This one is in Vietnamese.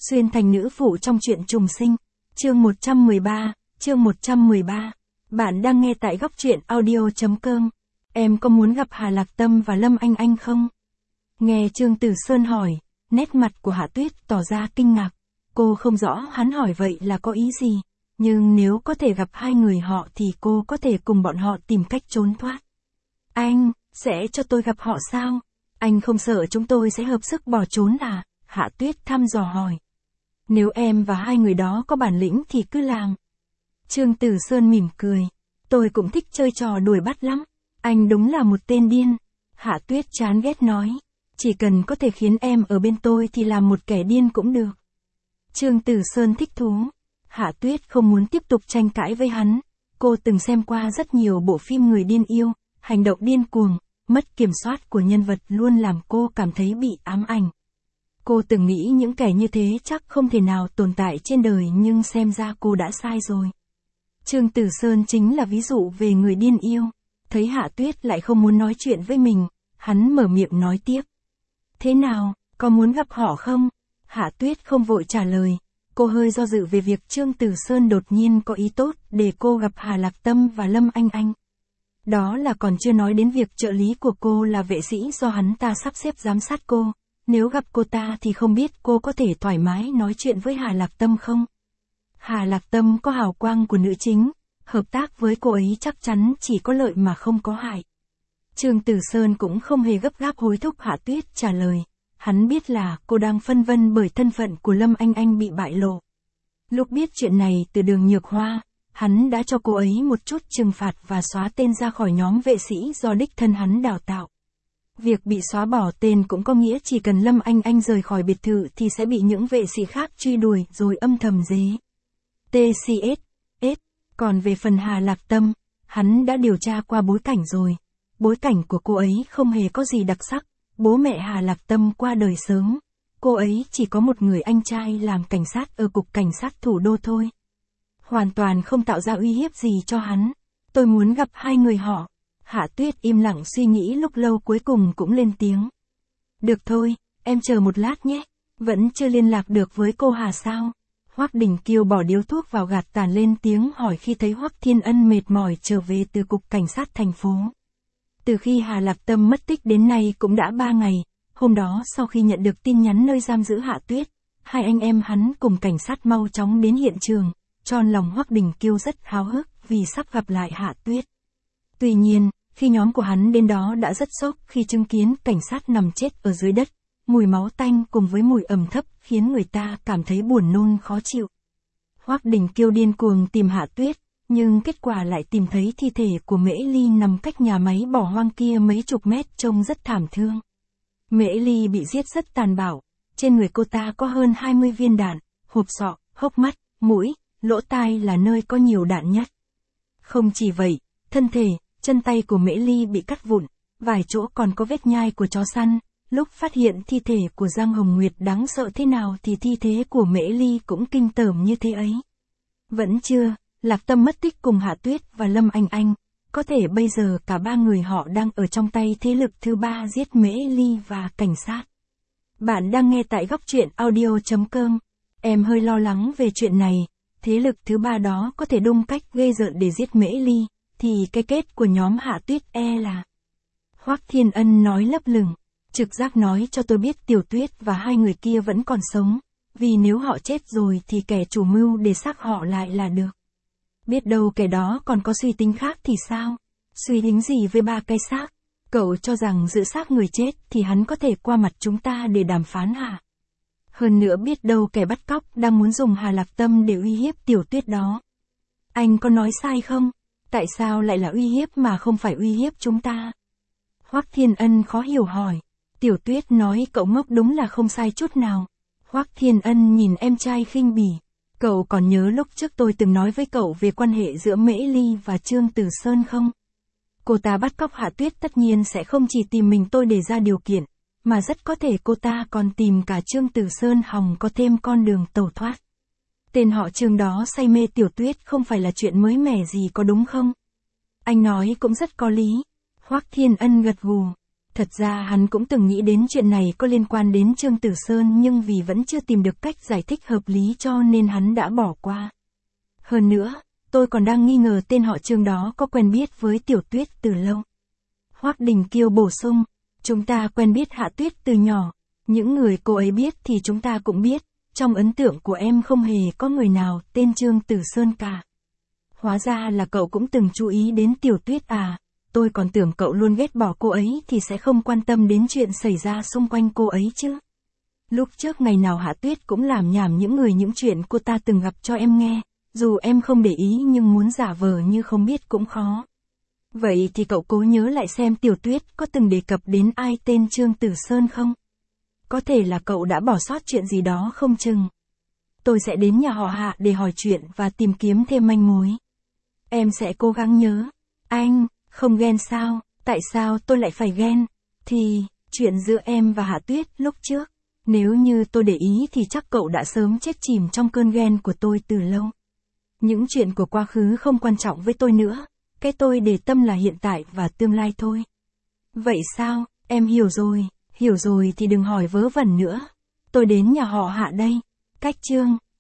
Xuyên thành nữ phụ trong truyện trùng sinh. Chương 113. Bạn đang nghe tại góc truyện audio.com. Em có muốn gặp Hà Lạc Tâm và Lâm Anh Anh không? Nghe Trương Tử Sơn hỏi, nét mặt của Hạ Tuyết tỏ ra kinh ngạc. Cô không rõ hắn hỏi vậy là có ý gì, nhưng nếu có thể gặp hai người họ thì cô có thể cùng bọn họ tìm cách trốn thoát. Anh, sẽ cho tôi gặp họ sao? Anh không sợ chúng tôi sẽ hợp sức bỏ trốn à? Hạ Tuyết thăm dò hỏi. Nếu em và hai người đó có bản lĩnh thì cứ làm. Trương Tử Sơn mỉm cười. Tôi cũng thích chơi trò đuổi bắt lắm. Anh đúng là một tên điên. Hạ Tuyết chán ghét nói. Chỉ cần có thể khiến em ở bên tôi thì làm một kẻ điên cũng được. Trương Tử Sơn thích thú. Hạ Tuyết không muốn tiếp tục tranh cãi với hắn. Cô từng xem qua rất nhiều bộ phim người điên yêu, hành động điên cuồng, mất kiểm soát của nhân vật luôn làm cô cảm thấy bị ám ảnh. Cô từng nghĩ những kẻ như thế chắc không thể nào tồn tại trên đời, nhưng xem ra cô đã sai rồi. Trương Tử Sơn chính là ví dụ về người điên yêu. Thấy Hạ Tuyết lại không muốn nói chuyện với mình, hắn mở miệng nói tiếp. Thế nào, có muốn gặp họ không? Hạ Tuyết không vội trả lời. Cô hơi do dự về việc Trương Tử Sơn đột nhiên có ý tốt để cô gặp Hà Lạc Tâm và Lâm Anh Anh. Đó là còn chưa nói đến việc trợ lý của cô là vệ sĩ do hắn ta sắp xếp giám sát cô. Nếu gặp cô ta thì không biết cô có thể thoải mái nói chuyện với Hà Lạc Tâm không? Hà Lạc Tâm có hào quang của nữ chính, hợp tác với cô ấy chắc chắn chỉ có lợi mà không có hại. Trương Tử Sơn cũng không hề gấp gáp hối thúc Hạ Tuyết trả lời. Hắn biết là cô đang phân vân bởi thân phận của Lâm Anh Anh bị bại lộ. Lúc biết chuyện này từ Đường Nhược Hoa, hắn đã cho cô ấy một chút trừng phạt và xóa tên ra khỏi nhóm vệ sĩ do đích thân hắn đào tạo. Việc bị xóa bỏ tên cũng có nghĩa chỉ cần Lâm Anh Anh rời khỏi biệt thự thì sẽ bị những vệ sĩ khác truy đuổi rồi âm thầm dế. TCS. Còn về phần Hà Lạc Tâm, hắn đã điều tra qua bối cảnh rồi. Bối cảnh của cô ấy không hề có gì đặc sắc. Bố mẹ Hà Lạc Tâm qua đời sớm. Cô ấy chỉ có một người anh trai làm cảnh sát ở cục cảnh sát thủ đô thôi. Hoàn toàn không tạo ra uy hiếp gì cho hắn. Tôi muốn gặp hai người họ. Hạ Tuyết im lặng suy nghĩ lúc lâu cuối cùng cũng lên tiếng. Được thôi, em chờ một lát nhé. Vẫn chưa liên lạc được với cô Hà sao? Hoắc Đình Kiêu bỏ điếu thuốc vào gạt tàn lên tiếng hỏi khi thấy Hoắc Thiên Ân mệt mỏi trở về từ cục cảnh sát thành phố. Từ khi Hà Lạc Tâm mất tích đến nay cũng đã 3 ngày, hôm đó sau khi nhận được tin nhắn nơi giam giữ Hạ Tuyết, hai anh em hắn cùng cảnh sát mau chóng đến hiện trường, tròn lòng Hoắc Đình Kiêu rất háo hức vì sắp gặp lại Hạ Tuyết. Tuy nhiên, khi nhóm của hắn đến đó đã rất sốc khi chứng kiến cảnh sát nằm chết ở dưới đất, mùi máu tanh cùng với mùi ẩm thấp khiến người ta cảm thấy buồn nôn khó chịu. Hoắc Đình Kiêu điên cuồng tìm Hạ Tuyết, nhưng kết quả lại tìm thấy thi thể của Mễ Ly nằm cách nhà máy bỏ hoang kia mấy chục mét trông rất thảm thương. Mễ Ly bị giết rất tàn bạo, trên người cô ta có hơn 20 viên đạn, hộp sọ, hốc mắt, mũi, lỗ tai là nơi có nhiều đạn nhất. Không chỉ vậy, thân thể, chân tay của Mễ Ly bị cắt vụn, vài chỗ còn có vết nhai của chó săn. Lúc phát hiện thi thể của Giang Hồng Nguyệt đáng sợ thế nào thì thi thể của Mễ Ly cũng kinh tởm như thế ấy. Vẫn chưa, Lạc Tâm mất tích cùng Hạ Tuyết và Lâm Anh Anh, có thể bây giờ cả ba người họ đang ở trong tay thế lực thứ ba giết Mễ Ly và cảnh sát. Bạn đang nghe tại góc truyện audio.com. Em hơi lo lắng về chuyện này, thế lực thứ ba đó có thể đung cách ghê rợn để giết Mễ Ly, thì cái kết của nhóm Hạ Tuyết là... Hoắc Thiên Ân nói lấp lửng, trực giác nói cho tôi biết Tiểu Tuyết và hai người kia vẫn còn sống, vì nếu họ chết rồi thì kẻ chủ mưu để xác họ lại là được. Biết đâu kẻ đó còn có suy tính khác thì sao? Suy tính gì với ba cái xác? Cậu cho rằng giữ xác người chết thì hắn có thể qua mặt chúng ta để đàm phán hả? Hơn nữa biết đâu kẻ bắt cóc đang muốn dùng Hà Lạc Tâm để uy hiếp Tiểu Tuyết đó. Anh có nói sai không? Tại sao lại là uy hiếp mà không phải uy hiếp chúng ta? Hoắc Thiên Ân khó hiểu hỏi. Tiểu Tuyết nói cậu ngốc đúng là không sai chút nào. Hoắc Thiên Ân nhìn em trai khinh bỉ. Cậu còn nhớ lúc trước tôi từng nói với cậu về quan hệ giữa Mễ Ly và Trương Tử Sơn không? Cô ta bắt cóc Hạ Tuyết tất nhiên sẽ không chỉ tìm mình tôi để ra điều kiện, mà rất có thể cô ta còn tìm cả Trương Tử Sơn hòng có thêm con đường tẩu thoát. Tên họ Trương đó say mê Tiểu Tuyết không phải là chuyện mới mẻ gì có đúng không? Anh nói cũng rất có lý. Hoắc Thiên Ân gật gù. Thật ra hắn cũng từng nghĩ đến chuyện này có liên quan đến Trương Tử Sơn nhưng vì vẫn chưa tìm được cách giải thích hợp lý cho nên hắn đã bỏ qua. Hơn nữa, tôi còn đang nghi ngờ tên họ Trương đó có quen biết với Tiểu Tuyết từ lâu. Hoắc Đình Kiêu bổ sung, chúng ta quen biết Hạ Tuyết từ nhỏ, những người cô ấy biết thì chúng ta cũng biết, trong ấn tượng của em không hề có người nào tên Trương Tử Sơn cả. Hóa ra là cậu cũng từng chú ý đến Tiểu Tuyết à, tôi còn tưởng cậu luôn ghét bỏ cô ấy thì sẽ không quan tâm đến chuyện xảy ra xung quanh cô ấy chứ. Lúc trước ngày nào Hạ Tuyết cũng làm nhảm những chuyện cô ta từng gặp cho em nghe, dù em không để ý nhưng muốn giả vờ như không biết cũng khó. Vậy thì cậu cố nhớ lại xem Tiểu Tuyết có từng đề cập đến ai tên Trương Tử Sơn không? Có thể là cậu đã bỏ sót chuyện gì đó không chừng. Tôi sẽ đến nhà họ Hạ để hỏi chuyện và tìm kiếm thêm manh mối. Em sẽ cố gắng nhớ. Anh, không ghen sao? Tại sao tôi lại phải ghen? Thì, chuyện giữa em và Hạ Tuyết lúc trước, nếu như tôi để ý thì chắc cậu đã sớm chết chìm trong cơn ghen của tôi từ lâu. Những chuyện của quá khứ không quan trọng với tôi nữa, cái tôi để tâm là hiện tại và tương lai thôi. Vậy sao, em hiểu rồi thì đừng hỏi vớ vẩn nữa. Tôi đến nhà họ Hạ đây. Cách Trương